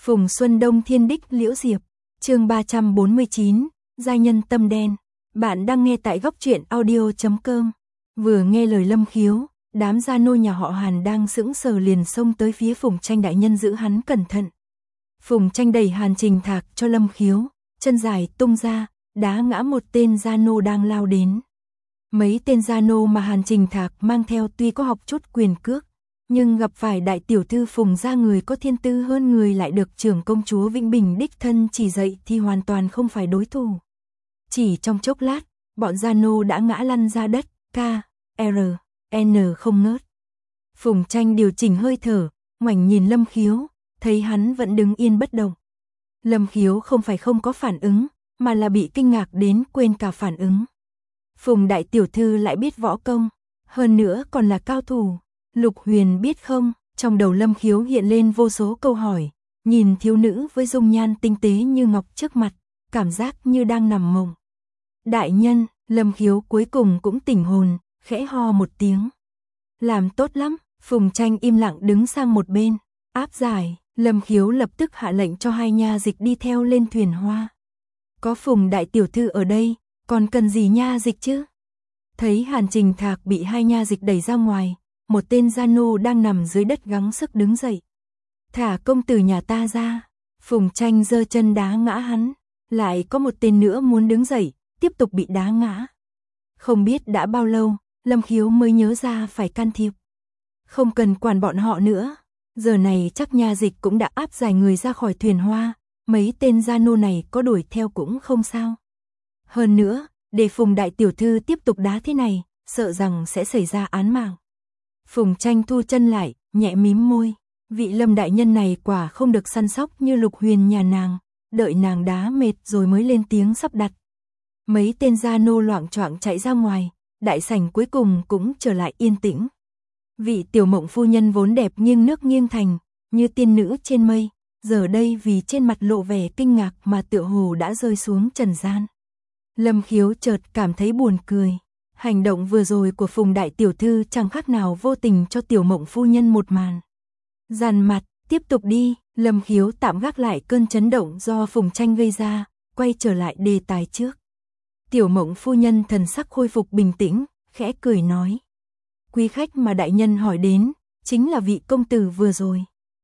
Phùng Xuân Đông Thiên Đích Liễu Diệp, chương 349, Gia nhân tâm đen. Bạn đang nghe tại góc truyện audio.com. Vừa nghe lời Lâm Khiếu, đám gia nô nhà họ Hàn đang sững sờ liền xông tới phía Phùng Tranh đại nhân giữ hắn cẩn thận. Phùng Tranh đẩy Hàn Trình Thạc cho Lâm Khiếu, chân dài tung ra, đá ngã một tên gia nô đang lao đến. Mấy tên gia nô mà Hàn Trình Thạc mang theo tuy có học chút quyền cước, nhưng gặp phải đại tiểu thư Phùng gia người có thiên tư hơn người lại được trưởng công chúa Vĩnh Bình đích thân chỉ dạy thì hoàn toàn không phải đối thủ. Chỉ trong chốc lát, bọn gia nô đã ngã lăn ra đất, N không ngớt. Phùng Tranh điều chỉnh hơi thở, ngoảnh nhìn Lâm Khiếu, thấy hắn vẫn đứng yên bất động. Lâm Khiếu không phải không có phản ứng, mà là bị kinh ngạc đến quên cả phản ứng. Phùng đại tiểu thư lại biết võ công, hơn nữa còn là cao thủ. Lục Huyền biết không? Trong đầu Lâm Khiếu hiện lên vô số câu hỏi, nhìn thiếu nữ với dung nhan tinh tế như ngọc trước mặt, cảm giác như đang nằm mộng. Đại nhân, Lâm Khiếu cuối cùng cũng tỉnh hồn, khẽ ho một tiếng. Làm tốt lắm, Phùng Tranh im lặng đứng sang một bên, áp giải. Lâm Khiếu lập tức hạ lệnh cho hai nha dịch đi theo lên thuyền hoa. Có Phùng đại tiểu thư ở đây, còn cần gì nha dịch chứ? Thấy Hàn Trình Thạc bị hai nha dịch đẩy ra ngoài, một tên gia nô đang nằm dưới đất gắng sức đứng dậy. Thả công tử nhà ta ra. Phùng Tranh giơ chân đá ngã hắn, lại có một tên nữa muốn đứng dậy, tiếp tục bị đá ngã. Không biết đã bao lâu, Lâm Khiếu mới nhớ ra phải can thiệp. Không cần quản bọn họ nữa, giờ này chắc nha dịch cũng đã áp giải người ra khỏi thuyền hoa, mấy tên gia nô này có đuổi theo cũng không sao. Hơn nữa, để Phùng đại tiểu thư tiếp tục đá thế này, sợ rằng sẽ xảy ra án mạng. Phùng Tranh thu chân lại, nhẹ mím môi. Vị Lâm đại nhân này quả không được săn sóc như Lục Huyền nhà nàng, đợi nàng đá mệt rồi mới lên tiếng sắp đặt. Mấy tên gia nô loạng choạng chạy ra ngoài, đại sảnh cuối cùng cũng trở lại yên tĩnh. Vị tiểu mộng phu nhân vốn đẹp nghiêng nước nghiêng thành, như tiên nữ trên mây, giờ đây vì trên mặt lộ vẻ kinh ngạc mà tựa hồ đã rơi xuống trần gian. Lâm Khiếu chợt cảm thấy buồn cười. Hành động vừa rồi của Phùng đại tiểu thư chẳng khác nào vô tình cho tiểu mộng phu nhân một màn. Dàn mặt, tiếp tục đi. Lâm Khiếu tạm gác lại cơn chấn động do Phùng Tranh gây ra, quay trở lại đề tài trước. Tiểu mộng phu nhân thần sắc khôi phục bình tĩnh, khẽ cười nói. Quý khách mà đại nhân hỏi đến, chính là vị công tử vừa rồi.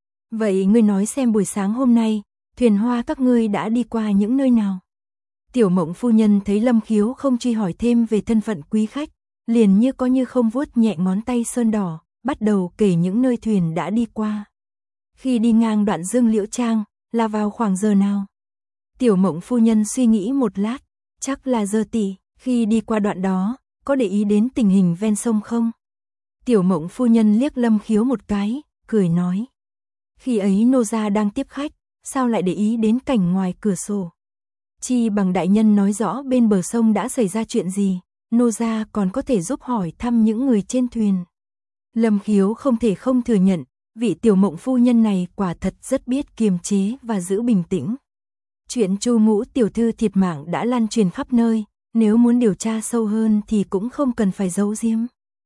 Vậy ngươi nói xem buổi sáng hôm nay, thuyền hoa các ngươi đã đi qua những nơi nào? Tiểu mộng phu nhân thấy Lâm Khiếu không truy hỏi thêm về thân phận quý khách, liền như có như không vuốt nhẹ ngón tay sơn đỏ, bắt đầu kể những nơi thuyền đã đi qua. Khi đi ngang đoạn Dương Liễu Trang, là vào khoảng giờ nào? Tiểu mộng phu nhân suy nghĩ một lát, chắc là giờ tỵ. Khi đi qua đoạn đó, có để ý đến tình hình ven sông không? Tiểu mộng phu nhân liếc Lâm Khiếu một cái, cười nói. Khi ấy nô gia đang tiếp khách, sao lại để ý đến cảnh ngoài cửa sổ? Chi bằng đại nhân nói rõ bên bờ sông đã xảy ra chuyện gì, nô gia còn có thể giúp hỏi thăm những người trên thuyền. Lâm Khiếu không thể không thừa nhận, vị tiểu mộng phu nhân này quả thật rất biết kiềm chế và giữ bình tĩnh. Chuyện Chu Ngũ tiểu thư thiệt mạng đã lan truyền khắp nơi, nếu muốn điều tra sâu hơn thì cũng không cần phải giấu giếm.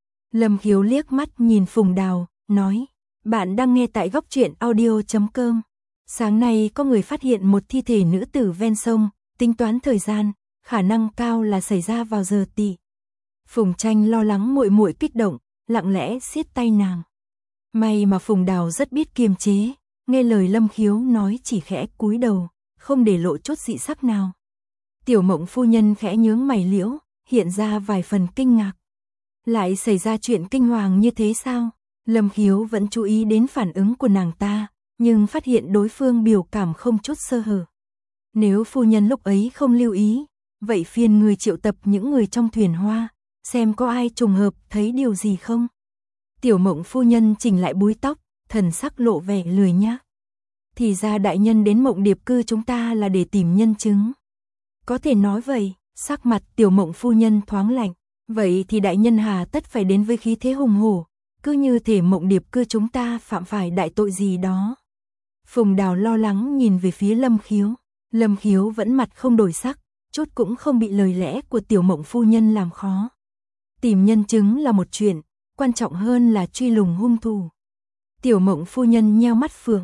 Lâm Khiếu liếc mắt nhìn Phùng Đào, nói, bạn đang nghe tại góc truyện audio.com. Sáng nay có người phát hiện một thi thể nữ tử ven sông, tính toán thời gian, khả năng cao là xảy ra vào giờ tỵ. Phùng Tranh lo lắng muội muội kích động, lặng lẽ siết tay nàng. May mà Phùng Đào rất biết kiềm chế, nghe lời Lâm Khiếu nói chỉ khẽ cúi đầu, không để lộ chút dị sắc nào. Tiểu mộng phu nhân khẽ nhướng mày liễu, hiện ra vài phần kinh ngạc. Lại xảy ra chuyện kinh hoàng như thế sao? Lâm Khiếu vẫn chú ý đến phản ứng của nàng ta, nhưng phát hiện đối phương biểu cảm không chút sơ hở. Nếu phu nhân lúc ấy không lưu ý, vậy phiền người triệu tập những người trong thuyền hoa, xem có ai trùng hợp thấy điều gì không. Tiểu mộng phu nhân chỉnh lại búi tóc, thần sắc lộ vẻ lười nhác. Thì ra đại nhân đến Mộng Điệp cư chúng ta là để tìm nhân chứng. Có thể nói vậy, sắc mặt tiểu mộng phu nhân thoáng lạnh. Vậy thì đại nhân hà tất phải đến với khí thế hùng hổ, cứ như thể Mộng Điệp cư chúng ta phạm phải đại tội gì đó. Phùng Đào lo lắng nhìn về phía Lâm Khiếu. Lâm Khiếu vẫn mặt không đổi sắc, chút cũng không bị lời lẽ của tiểu mộng phu nhân làm khó. Tìm nhân chứng là một chuyện, quan trọng hơn là truy lùng hung thủ. Tiểu mộng phu nhân nheo mắt phượng,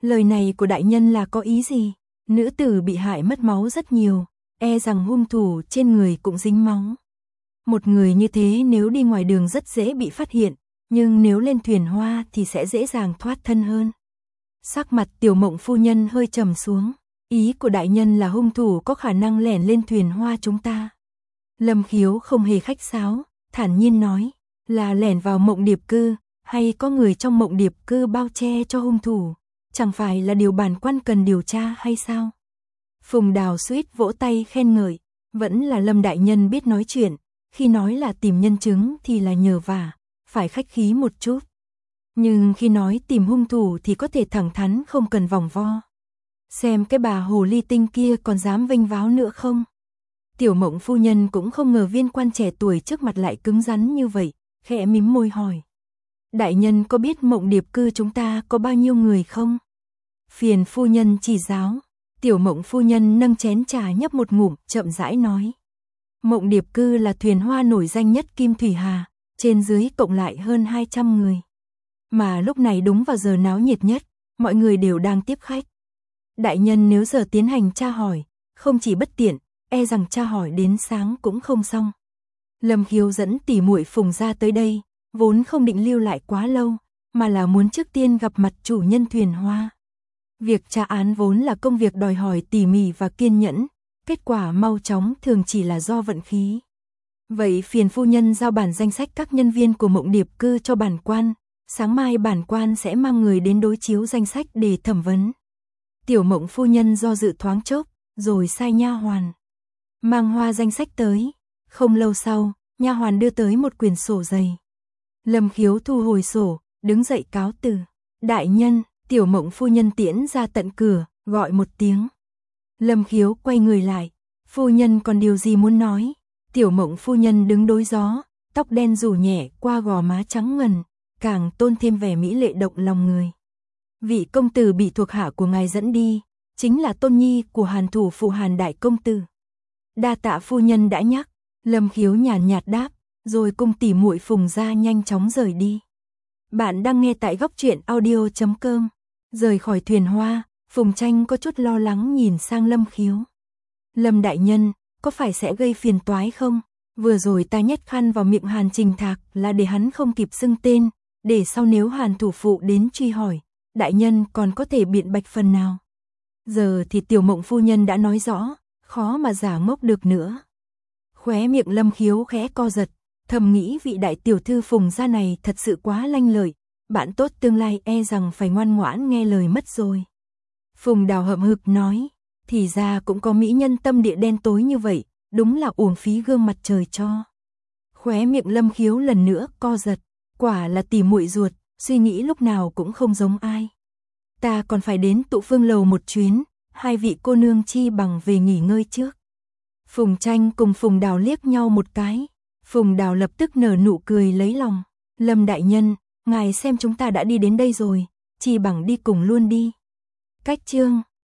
Lời này của đại nhân là có ý gì? Nữ tử bị hại mất máu rất nhiều, e rằng hung thủ trên người cũng dính máu. Một người như thế nếu đi ngoài đường rất dễ bị phát hiện, nhưng nếu lên thuyền hoa thì sẽ dễ dàng thoát thân hơn. Sắc mặt Tiểu Mộng phu nhân hơi trầm xuống, ý của đại nhân là hung thủ có khả năng lẻn lên thuyền hoa chúng ta. Lâm Khiếu không hề khách sáo, thản nhiên nói, là lẻn vào Mộng Điệp cư, hay có người trong Mộng Điệp cư bao che cho hung thủ, chẳng phải là điều bản quan cần điều tra hay sao? Phùng Đào suýt vỗ tay khen ngợi, vẫn là Lâm đại nhân biết nói chuyện, khi nói là tìm nhân chứng thì là nhờ vả, phải khách khí một chút. Nhưng khi nói tìm hung thủ thì có thể thẳng thắn không cần vòng vo. Xem cái bà hồ ly tinh kia còn dám vênh váo nữa không? Tiểu Mộng phu nhân cũng không ngờ viên quan trẻ tuổi trước mặt lại cứng rắn như vậy, khẽ mím môi hỏi. Đại nhân có biết Mộng Điệp cư chúng ta có bao nhiêu người không? Phiền phu nhân chỉ giáo. Tiểu Mộng phu nhân nâng chén trà nhấp một ngụm, chậm rãi nói. Mộng Điệp cư là thuyền hoa nổi danh nhất Kim Thủy Hà, trên dưới cộng lại hơn 200 người. Mà lúc này đúng vào giờ náo nhiệt nhất, mọi người đều đang tiếp khách. Đại nhân nếu giờ tiến hành tra hỏi, không chỉ bất tiện, e rằng tra hỏi đến sáng cũng không xong. Lâm Khiếu dẫn tỉ muội Phùng ra tới đây, vốn không định lưu lại quá lâu, mà là muốn trước tiên gặp mặt chủ nhân thuyền hoa. Việc tra án vốn là công việc đòi hỏi tỉ mỉ và kiên nhẫn, kết quả mau chóng thường chỉ là do vận khí. Vậy phiền phu nhân giao bản danh sách các nhân viên của Mộng Điệp cư cho bản quan, sáng mai bản quan sẽ mang người đến đối chiếu danh sách để thẩm vấn. Tiểu Mộng phu nhân do dự thoáng chốc, rồi sai nha hoàn mang hoa danh sách tới. Không lâu sau, nha hoàn đưa tới một quyển sổ dày. Lâm Khiếu thu hồi sổ, đứng dậy cáo từ. Đại nhân, Tiểu Mộng phu nhân tiễn ra tận cửa, gọi một tiếng. Lâm Khiếu quay người lại, phu nhân còn điều gì muốn nói? Tiểu Mộng phu nhân đứng đối gió, tóc đen rủ nhẹ qua gò má trắng ngần, càng tôn thêm vẻ mỹ lệ động lòng người. Vị công tử bị thuộc hạ của ngài dẫn đi, chính là tôn nhi của Hàn thủ phụ Hàn đại công tử. Đa tạ phu nhân đã nhắc. Lâm Khiếu nhàn nhạt đáp, rồi cùng tỉ muội Phùng ra nhanh chóng rời đi. Bạn đang nghe tại góc truyện audio.com. Rời khỏi thuyền hoa, Phùng Tranh có chút lo lắng nhìn sang Lâm Khiếu. Lâm đại nhân, có phải sẽ gây phiền toái không? Vừa rồi ta nhét khăn vào miệng Hàn Trình Thạc là để hắn không kịp xưng tên, để sau nếu Hàn thủ phụ đến truy hỏi, đại nhân còn có thể biện bạch phần nào. Giờ thì Tiểu Mộng phu nhân đã nói rõ, khó mà giả ngốc được nữa. Khóe miệng Lâm Khiếu khẽ co giật, thầm nghĩ vị đại tiểu thư Phùng gia này thật sự quá lanh lợi, bạn tốt tương lai e rằng phải ngoan ngoãn nghe lời mất rồi. Phùng Đào hậm hực nói, thì ra cũng có mỹ nhân tâm địa đen tối như vậy, đúng là uổng phí gương mặt trời cho. Khóe miệng Lâm Khiếu lần nữa co giật, quả là tỉ muội ruột, suy nghĩ lúc nào cũng không giống ai. Ta còn phải đến Tụ Phương lầu một chuyến, hai vị cô nương chi bằng về nghỉ ngơi trước. Phùng Tranh cùng Phùng Đào liếc nhau một cái, Phùng Đào lập tức nở nụ cười lấy lòng. Lâm đại nhân, ngài xem chúng ta đã đi đến đây rồi, chi bằng đi cùng luôn đi. Cách chương